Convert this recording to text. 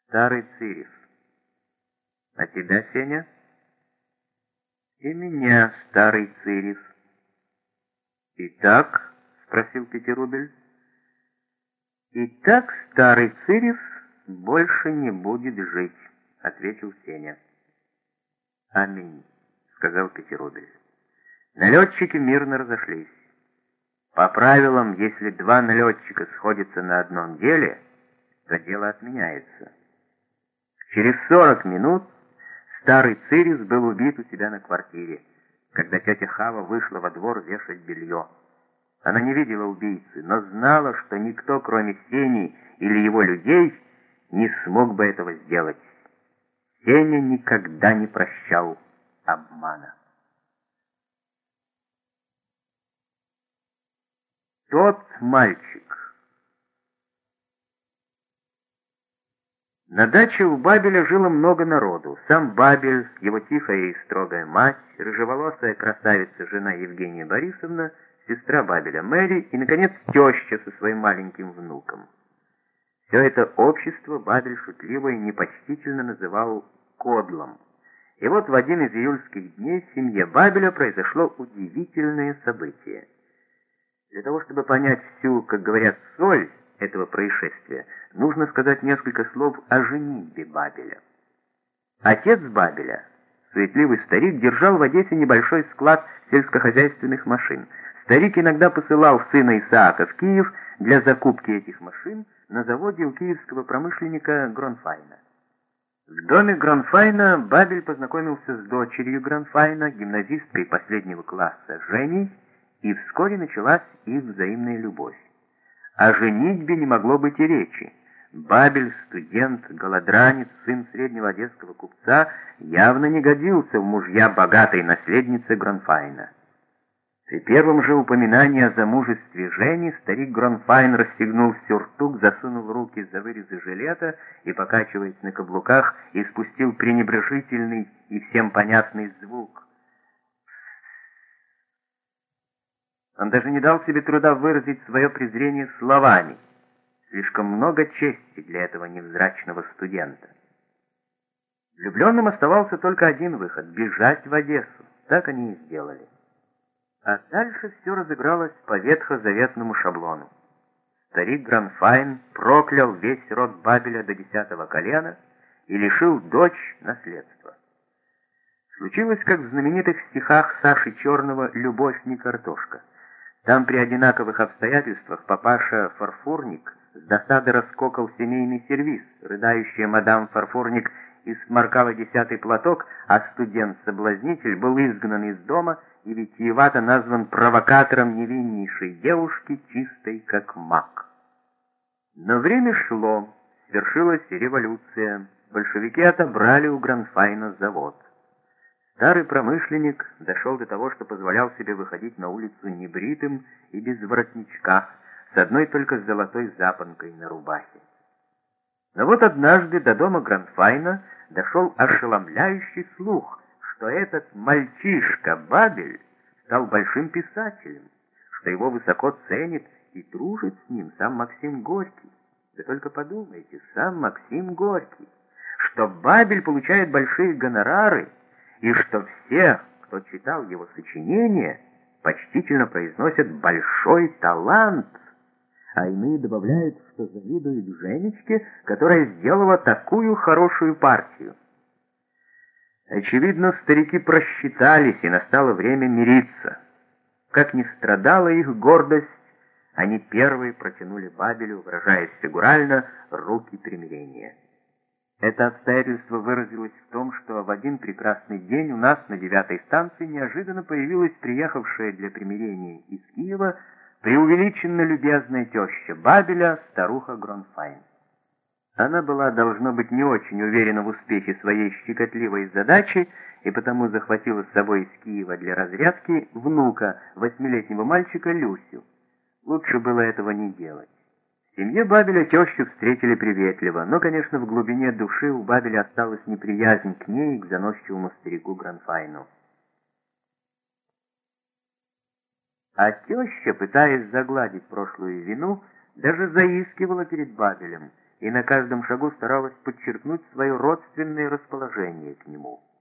Старый Цирис. А тебя, Сеня? И меня, старый Цирис. Итак, спросил Пятирубль. Итак, старый Цирис больше не будет жить, ответил Сеня. Аминь, сказал Пятирубль. Налетчики мирно разошлись. По правилам, если два налетчика сходятся на одном деле, то дело отменяется. Через 40 минут старый Цирис был убит у себя на квартире, когда тетя Хава вышла во двор вешать белье. Она не видела убийцы, но знала, что никто, кроме Сени или его людей, не смог бы этого сделать. Сеня никогда не прощал обмана. Тот мальчик. На даче у Бабеля жило много народу. Сам Бабель, его тихая и строгая мать, рыжеволосая красавица жена Евгения Борисовна, сестра Бабеля Мэри и, наконец, теща со своим маленьким внуком. Все это общество Бабель шутливо и непочтительно называл «кодлом». И вот в один из июльских дней в семье Бабеля произошло удивительное событие. Для того, чтобы понять всю, как говорят, соль этого происшествия, нужно сказать несколько слов о женитьбе Бабеля. Отец Бабеля, суетливый старик, держал в Одессе небольшой склад сельскохозяйственных машин. Старик иногда посылал сына Исаака в Киев для закупки этих машин на заводе у киевского промышленника Гронфайна. В доме Гронфайна Бабель познакомился с дочерью Гронфайна, гимназисткой последнего класса Женей, и вскоре началась их взаимная любовь. О женитьбе не могло быть и речи. Бабель, студент, голодранец, сын среднего одесского купца, явно не годился в мужья богатой наследницы Гронфайна. При первом же упоминании о замужестве Жени старик Гронфайн расстегнул сюртук, засунул руки за вырезы жилета и, покачиваясь на каблуках, испустил пренебрежительный и всем понятный звук. Он даже не дал себе труда выразить свое презрение словами. Слишком много чести для этого невзрачного студента. Влюбленным оставался только один выход — бежать в Одессу. Так они и сделали. А дальше все разыгралось по ветхозаветному шаблону. Старик Гронфайн проклял весь род Бабеля до 10-го колена и лишил дочь наследства. Случилось, как в знаменитых стихах Саши Черного «Любовь не картошка». Там при одинаковых обстоятельствах папаша Фарфорник с досады раскокал семейный сервиз, рыдающая мадам Фарфорник исморкала 10-й платок, а студент-соблазнитель был изгнан из дома и витиевато назван провокатором невиннейшей девушки, чистой как мак. Но время шло, свершилась революция, большевики отобрали у Гронфайна завод. Старый промышленник дошел до того, что позволял себе выходить на улицу небритым и без воротничка, с одной только золотой запонкой на рубахе. Но вот однажды до дома Гронфайна дошел ошеломляющий слух, что этот мальчишка Бабель стал большим писателем, что его высоко ценит и дружит с ним сам Максим Горький. Вы только подумайте, сам Максим Горький, что Бабель получает большие гонорары, и что все, кто читал его сочинения, почтительно произносят «большой талант», а иные добавляют, что завидуют Женечке, которая сделала такую хорошую партию. Очевидно, старики просчитались, и настало время мириться. Как ни страдала их гордость, они первые протянули Бабелю, выражаясь фигурально, руки примирения. Это обстоятельство выразилось в том, что в один прекрасный день у нас на 9-й станции неожиданно появилась приехавшая для примирения из Киева преувеличенно любезная теща Бабеля, старуха Гронфайн. Она была, должно быть, не очень уверена в успехе своей щекотливой задачи и потому захватила с собой из Киева для разрядки внука, 8-летнего мальчика Люсю. Лучше было этого не делать. В семье Бабеля тещу встретили приветливо, но, конечно, в глубине души у Бабеля осталась неприязнь к ней и к заносчивому старику Гронфайну. А теща, пытаясь загладить прошлую вину, даже заискивала перед Бабелем и на каждом шагу старалась подчеркнуть свое родственное расположение к нему.